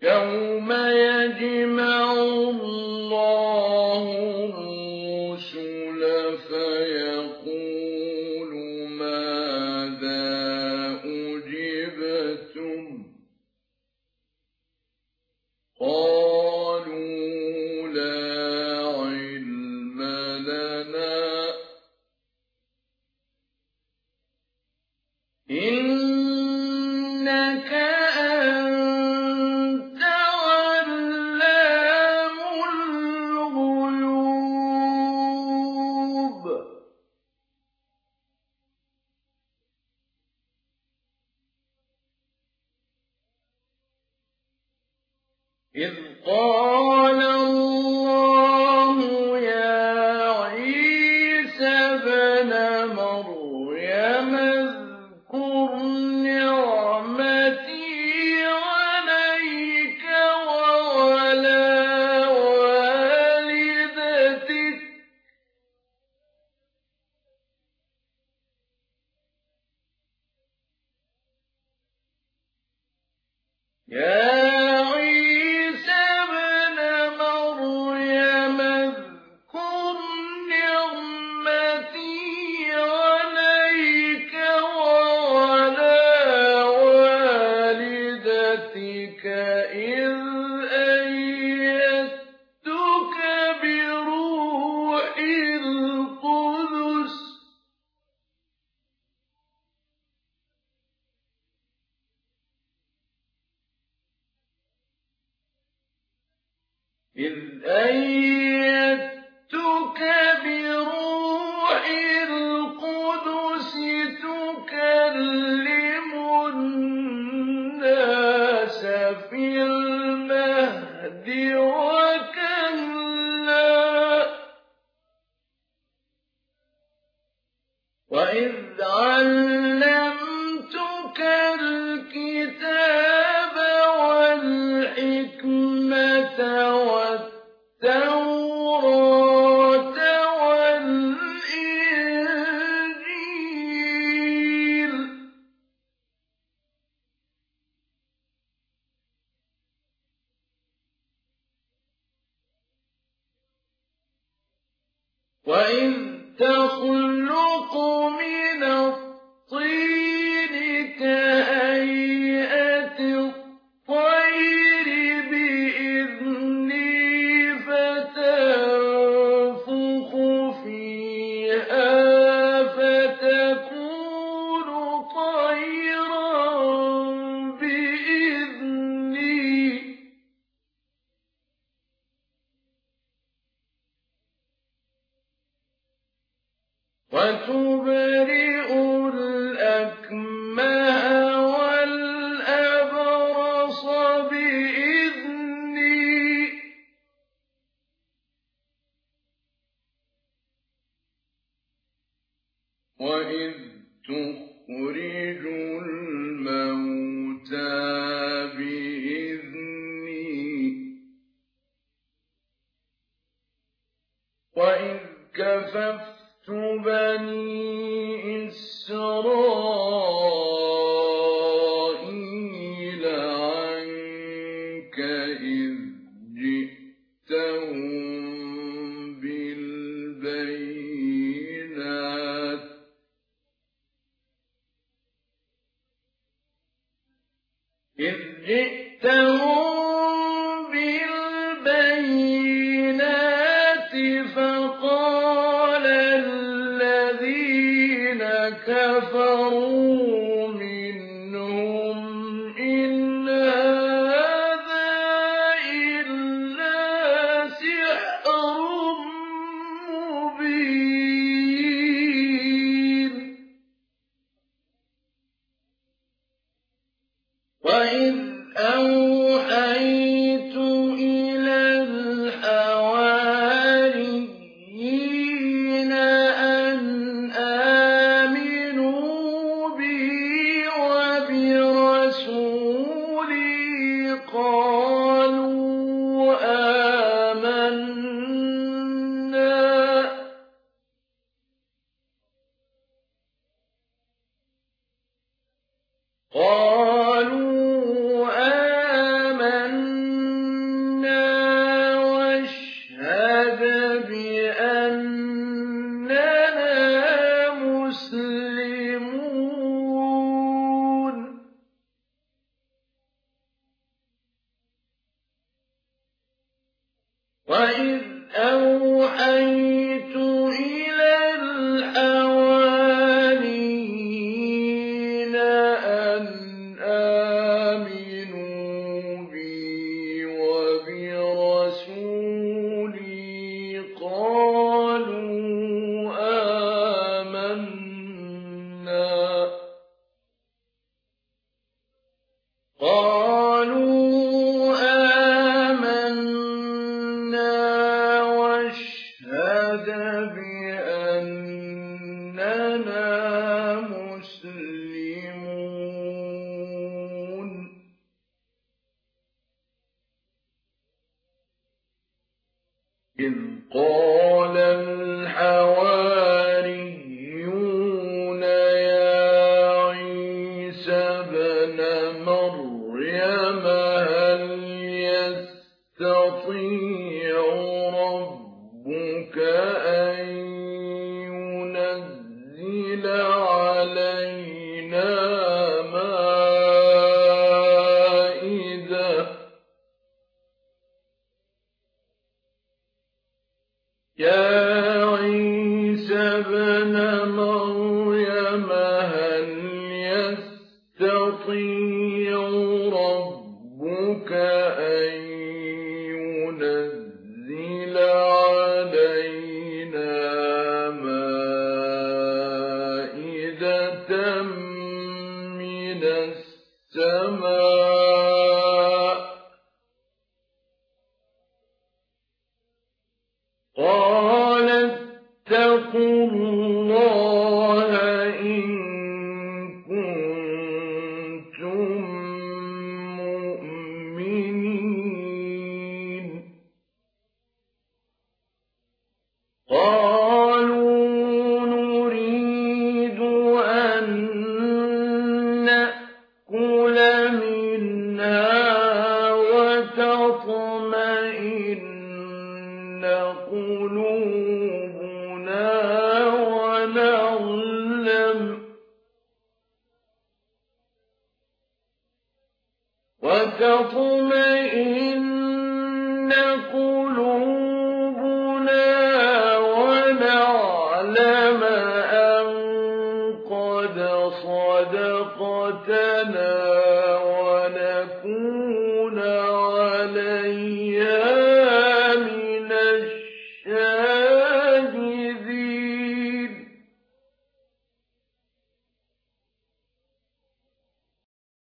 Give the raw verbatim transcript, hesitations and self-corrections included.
يوم يجمع الله الرسل فيقول ماذا أجبتم قالوا لا علم لنا إنك أنت علام الغيوب إذ قال الله يا عيسى ابن مريم اذكر نعمتي عليك وعلى والدتك يا إذ أيدتك بروح القدس تكلم الناس في المهد وكهلا وإذ علمتك الكتاب والحكمة والتوراة والإنجيل وإذ تخلق من الطين كهيئة الطير بإذني فتنفخ فيها فتكون طيرا بإذني وتبرئ الأكمه والأبرص بإذني وإذ تخرج الموتى بإذني وإذ كففت بني إسرائيل عنك إذ جئتهم بالبينات إذ جئتهم بالبينات فقال الذين كفروا منهم إن هذا إلا سحر مبين وإذ أوحيت إلى الحواريين أن آمنوا بي وبرسولي قالوا آمنا قالوا آمنا وَإِذْ أَوْحَيْتُ إِلَى الْحَوَارِيِّينَ أَنْ آمِنُوا بِي وَبِرَسُولِي قَالُوا آمَنَّا قَالُوا آمَنَّا وَاشْهَدْ بِأَنَّنَا مُسْلِمُونَ إِذْ قَالَ الْحَوَارِيُّونَ يَا عِيسَى ابْنَ مَرْيَمَ هَلْ يَسْتَطِيعُ رَبُّكَ أَن يُنَزِّلَ عَلَيْنَا مَائِدَةً يَا عِيسَى ابْنَ مَرْيَمَ هَلْ يَسْتَطِيعُ رَبُّكَ أَن يُنَزِّلَ عَلَيْنَا مَائِدَةً مِّنَ السَّمَاءِ قَالَ اتَّقُوا اللَّهَ إِن كُنتُم مُّؤْمِنِينَ قَالُوا نُرِيدُ أَن نَّأْكُلَ مِنْهَا وَتَطْمَئِنَّ قُلُوبُنَا وَنَعْلَمَ وَتَطْمَئِنَّ قُلُوبُنَا وَنَعْلَمَ أَن قَدْ صَدَقْتَنَا